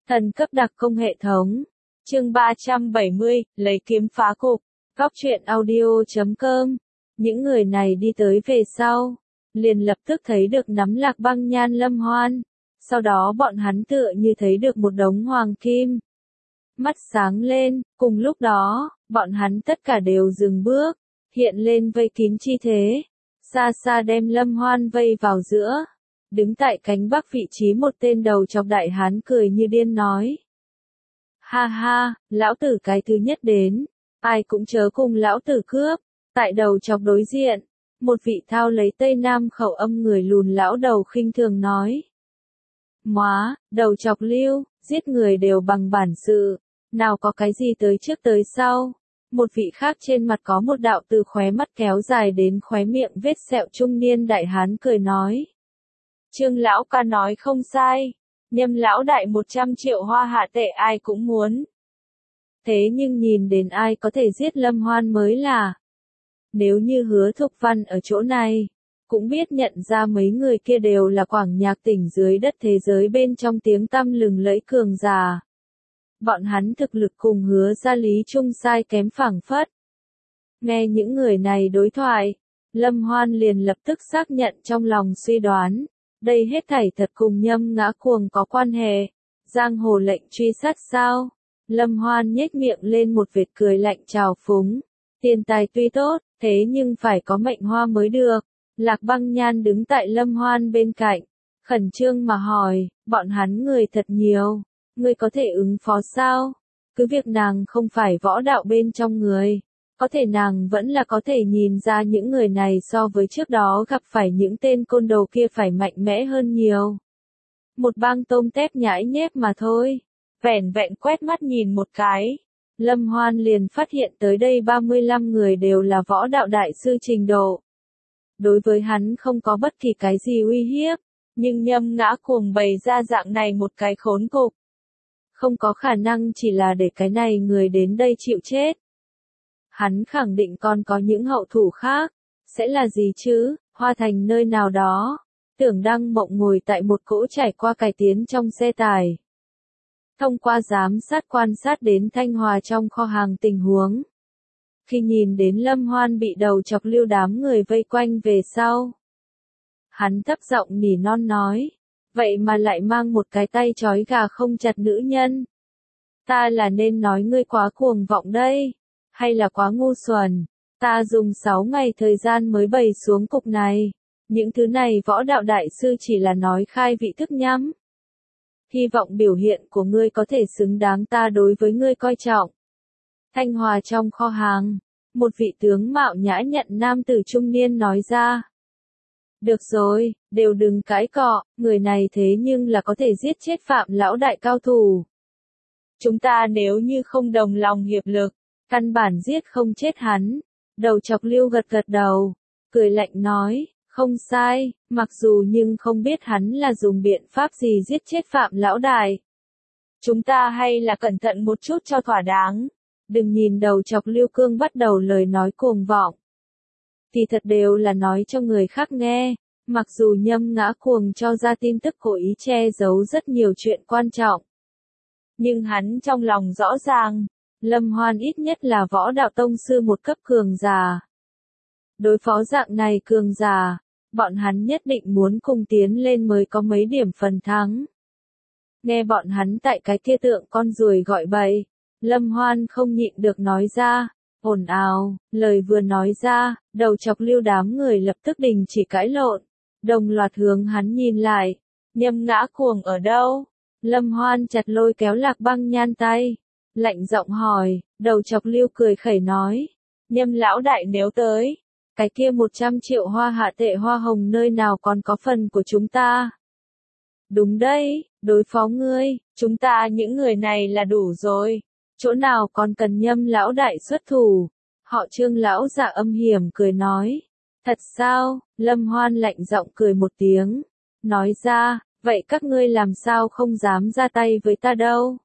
Thần cấp đặc công hệ thống. Chương 370, lấy kiếm phá cục. Góc truyện audio.com. Những người này đi tới về sau, liền lập tức thấy được nắm Lạc Băng Nhan Lâm Hoan. Sau đó bọn hắn tựa như thấy được một đống hoàng kim. Mắt sáng lên, cùng lúc đó, bọn hắn tất cả đều dừng bước, hiện lên vây kín chi thế. Xa xa đem Lâm Hoan vây vào giữa. Đứng tại cánh bắc vị trí một tên đầu chọc đại hán cười như điên nói. Ha ha, lão tử cái thứ nhất đến, ai cũng chớ cùng lão tử cướp. Tại đầu chọc đối diện, một vị thao lấy Tây Nam khẩu âm người lùn lão đầu khinh thường nói. Móa, đầu chọc Lưu, giết người đều bằng bản sự, nào có cái gì tới trước tới sau. Một vị khác trên mặt có một đạo từ khóe mắt kéo dài đến khóe miệng vết sẹo trung niên đại hán cười nói. Trương lão ca nói không sai, Nhâm lão đại 100 triệu hoa hạ tệ ai cũng muốn. Thế nhưng nhìn đến ai có thể giết Lâm Hoan mới là. Nếu như Hứa Thục Văn ở chỗ này, cũng biết nhận ra mấy người kia đều là quảng nhạc tỉnh dưới đất thế giới bên trong tiếng tăm lừng lẫy cường giả. Bọn hắn thực lực cùng Hứa gia Lý Trung sai kém phảng phất. Nghe những người này đối thoại, Lâm Hoan liền lập tức xác nhận trong lòng suy đoán. Đây hết thảy thật cùng Nhâm Ngã Cuồng có quan hệ. Giang hồ lệnh truy sát sao? Lâm Hoan nhếch miệng lên một vệt cười lạnh trào phúng. Tiền tài tuy tốt, thế nhưng phải có mệnh hoa mới được. Lạc Băng Nhan đứng tại Lâm Hoan bên cạnh, khẩn trương mà hỏi, bọn hắn người thật nhiều, ngươi có thể ứng phó sao? Cứ việc nàng không phải võ đạo bên trong người. Có thể nàng vẫn là có thể nhìn ra những người này so với trước đó gặp phải những tên côn đồ kia phải mạnh mẽ hơn nhiều. Một bang tôm tép nhãi nhép mà thôi. Vẻn vẹn quét mắt nhìn một cái. Lâm Hoan liền phát hiện tới đây 35 người đều là võ đạo đại sư trình độ. Đối với hắn không có bất kỳ cái gì uy hiếp. Nhưng Nhâm Ngã Cuồng bày ra dạng này một cái khốn cục. Không có khả năng chỉ là để cái này người đến đây chịu chết. Hắn khẳng định còn có những hậu thủ khác. Sẽ là gì chứ? Hoa Thành nơi nào đó. Tưởng Đăng Mộng ngồi tại một cỗ trải qua cải tiến trong xe tải. Thông qua giám sát quan sát đến Thanh Hòa trong kho hàng tình huống. Khi nhìn đến Lâm Hoan bị đầu chọc Lưu đám người vây quanh về sau. Hắn thấp giọng nỉ non nói. Vậy mà lại mang một cái tay trói gà không chặt nữ nhân. Ta là nên nói ngươi quá cuồng vọng đây. Hay là quá ngu xuẩn, ta dùng 6 ngày thời gian mới bày xuống cục này. Những thứ này võ đạo đại sư chỉ là nói khai vị thức nhắm. Hy vọng biểu hiện của ngươi có thể xứng đáng ta đối với ngươi coi trọng. Thanh Hòa trong kho hàng, một vị tướng mạo nhã nhặn nam tử trung niên nói ra. Được rồi, đều đừng cãi cọ, người này thế nhưng là có thể giết chết Phạm lão đại cao thủ. Chúng ta nếu như không đồng lòng hiệp lực, căn bản giết không chết hắn. Đầu chọc Lưu gật gật đầu, cười lạnh nói, không sai, mặc dù nhưng không biết hắn là dùng biện pháp gì giết chết Phạm lão đại. Chúng ta hay là cẩn thận một chút cho thỏa đáng. Đừng nhìn đầu chọc Lưu Cương bắt đầu lời nói cuồng vọng. Thì thật đều là nói cho người khác nghe, mặc dù Nhâm Ngã Cuồng cho ra tin tức cố ý che giấu rất nhiều chuyện quan trọng. Nhưng hắn trong lòng rõ ràng. Lâm Hoan ít nhất là võ đạo tông sư một cấp cường giả. Đối phó dạng này cường giả, bọn hắn nhất định muốn cùng tiến lên mới có mấy điểm phần thắng. Nghe bọn hắn tại cái kia tượng con ruồi gọi bậy, Lâm Hoan không nhịn được nói ra, ồn ào, lời vừa nói ra, đầu chọc Lưu đám người lập tức đình chỉ cãi lộn, đồng loạt hướng hắn nhìn lại, Nhâm Ngã Cuồng ở đâu? Lâm Hoan chặt lôi kéo Lạc Băng Nhan tay. Lạnh giọng hỏi, đầu chọc Lưu cười khẩy nói. Nhâm lão đại nếu tới, cái kia 100 triệu hoa hạ tệ hoa hồng nơi nào còn có phần của chúng ta. Đúng đấy, đối phó ngươi, chúng ta những người này là đủ rồi. Chỗ nào còn cần Nhâm lão đại xuất thủ. Họ Trương lão giả âm hiểm cười nói. Thật sao? Lâm Hoan lạnh giọng cười một tiếng. Nói ra, vậy các ngươi làm sao không dám ra tay với ta đâu.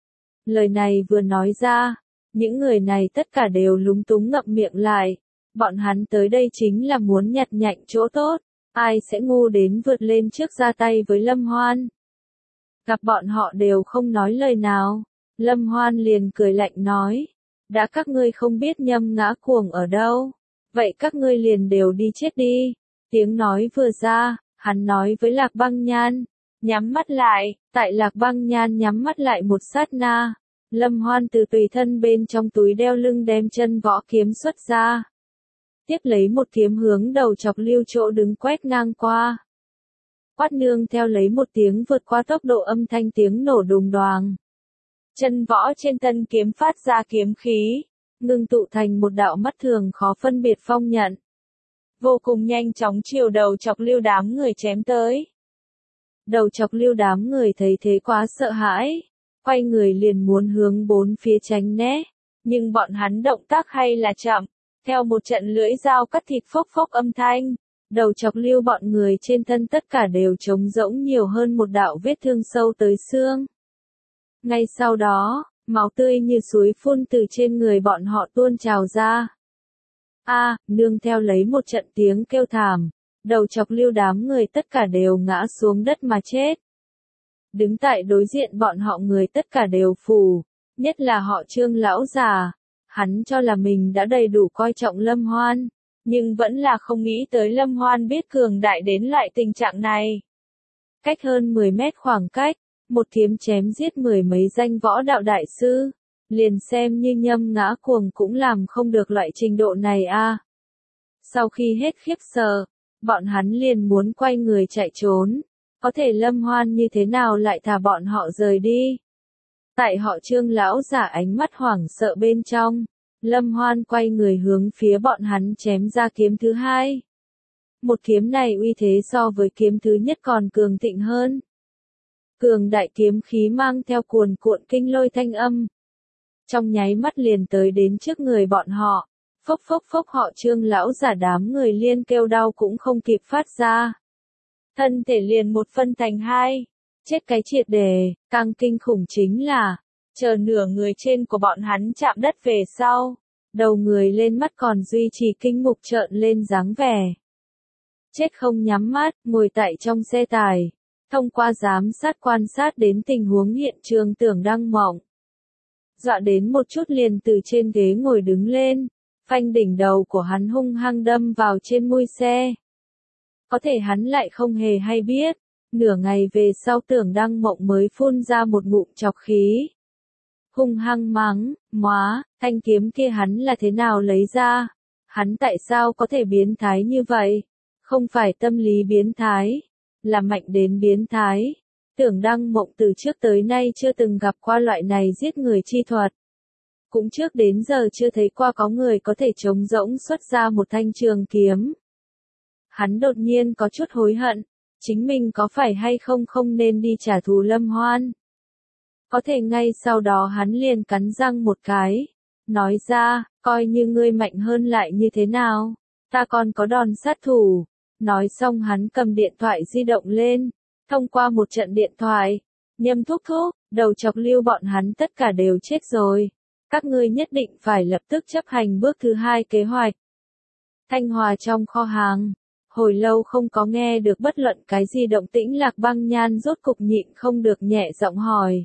Lời này vừa nói ra, những người này tất cả đều lúng túng ngậm miệng lại. Bọn hắn tới đây chính là muốn nhặt nhạnh chỗ tốt. Ai sẽ ngu đến vượt lên trước ra tay với Lâm Hoan. Gặp bọn họ đều không nói lời nào. Lâm Hoan liền cười lạnh nói. Đã các ngươi không biết Nhâm Ngã Cuồng ở đâu. Vậy các ngươi liền đều đi chết đi. Tiếng nói vừa ra, hắn nói với Lạc Băng Nhan. Nhắm mắt lại, tại Lạc Băng Nhan nhắm mắt lại một sát na. Lâm Hoan từ tùy thân bên trong túi đeo lưng đem chân võ kiếm xuất ra. Tiếp lấy một kiếm hướng đầu chọc Lưu chỗ đứng quét ngang qua. Quát nương theo lấy một tiếng vượt qua tốc độ âm thanh tiếng nổ đùng đoàng. Chân võ trên thân kiếm phát ra kiếm khí, ngưng tụ thành một đạo mắt thường khó phân biệt phong nhận. Vô cùng nhanh chóng chiều đầu chọc Lưu đám người chém tới. Đầu chọc Lưu đám người thấy thế quá sợ hãi, quay người liền muốn hướng bốn phía tránh né, nhưng bọn hắn động tác hay là chậm, theo một trận lưỡi dao cắt thịt phốc phốc âm thanh, đầu chọc Lưu bọn người trên thân tất cả đều trống rỗng nhiều hơn một đạo vết thương sâu tới xương. Ngay sau đó, máu tươi như suối phun từ trên người bọn họ tuôn trào ra. Nương theo lấy một trận tiếng kêu thảm, đầu chọc Lưu đám người tất cả đều ngã xuống đất mà chết. Đứng tại đối diện bọn họ người tất cả đều phù, nhất là họ Trương lão già, hắn cho là mình đã đầy đủ coi trọng Lâm Hoan, nhưng vẫn là không nghĩ tới Lâm Hoan biết cường đại đến loại tình trạng này. Cách hơn 10 mét khoảng cách, một kiếm chém giết mười mấy danh võ đạo đại sư, liền xem như Nhâm Ngã Cuồng cũng làm không được loại trình độ này a. Sau khi hết khiếp sợ, bọn hắn liền muốn quay người chạy trốn, có thể Lâm Hoan như thế nào lại thả bọn họ rời đi. Tại họ Trương lão giả ánh mắt hoảng sợ bên trong, Lâm Hoan quay người hướng phía bọn hắn chém ra kiếm thứ hai. Một kiếm này uy thế so với kiếm thứ nhất còn cường thịnh hơn. Cường đại kiếm khí mang theo cuồn cuộn kinh lôi thanh âm. Trong nháy mắt liền tới đến trước người bọn họ, phốc phốc phốc họ Trương lão giả đám người liên kêu đau cũng không kịp phát ra. Thân thể liền một phân thành hai, chết cái triệt đề, càng kinh khủng chính là, chờ nửa người trên của bọn hắn chạm đất về sau, đầu người lên mắt còn duy trì kinh mục trợn lên dáng vẻ. Chết không nhắm mắt, ngồi tại trong xe tải, thông qua giám sát quan sát đến tình huống hiện trường Tưởng Đăng Mộng. Dọa đến một chút liền từ trên ghế ngồi đứng lên, phanh đỉnh đầu của hắn hung hăng đâm vào trên mui xe. Có thể hắn lại không hề hay biết, nửa ngày về sau Tưởng Đăng Mộng mới phun ra một ngụm chọc khí. Hung hăng mắng, móa, thanh kiếm kia hắn là thế nào lấy ra? Hắn tại sao có thể biến thái như vậy? Không phải tâm lý biến thái, là mạnh đến biến thái. Tưởng Đăng Mộng từ trước tới nay chưa từng gặp qua loại này giết người chi thuật. Cũng trước đến giờ chưa thấy qua có người có thể trống rỗng xuất ra một thanh trường kiếm. Hắn đột nhiên có chút hối hận, chính mình có phải hay không nên đi trả thù Lâm Hoan. Có thể ngay sau đó hắn liền cắn răng một cái, nói ra, coi như ngươi mạnh hơn lại như thế nào, ta còn có đòn sát thủ. Nói xong hắn cầm điện thoại di động lên, thông qua một trận điện thoại, Nhâm thúc thúc, đầu chọc Lưu bọn hắn tất cả đều chết rồi. Các ngươi nhất định phải lập tức chấp hành bước thứ hai kế hoạch. Thanh Hòa trong kho hàng, hồi lâu không có nghe được bất luận cái gì động tĩnh Lạc Băng Nhan rốt cục nhịn không được nhẹ giọng hỏi.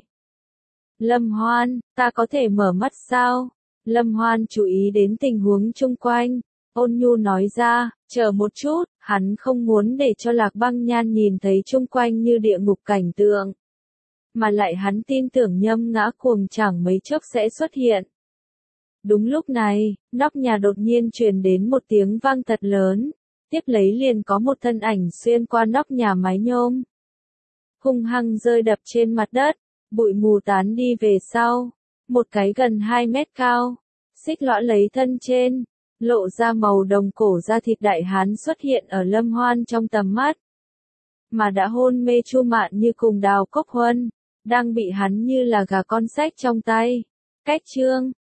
Lâm Hoan, ta có thể mở mắt sao? Lâm Hoan chú ý đến tình huống chung quanh, ôn nhu nói ra, chờ một chút, hắn không muốn để cho Lạc Băng Nhan nhìn thấy chung quanh như địa ngục cảnh tượng. Mà lại hắn tin tưởng Nhâm Ngã Cuồng chẳng mấy chốc sẽ xuất hiện. Đúng lúc này, nóc nhà đột nhiên truyền đến một tiếng vang thật lớn, tiếp lấy liền có một thân ảnh xuyên qua nóc nhà mái nhôm. Hung hăng rơi đập trên mặt đất, bụi mù tán đi về sau, một cái gần 2 mét cao, xích lõa lấy thân trên, lộ ra màu đồng cổ da thịt đại hán xuất hiện ở Lâm Hoan trong tầm mắt. Mà đã hôn mê Chu Mạn Như cùng Đào Cốc Huân, đang bị hắn như là gà con xách trong tay. Cách chương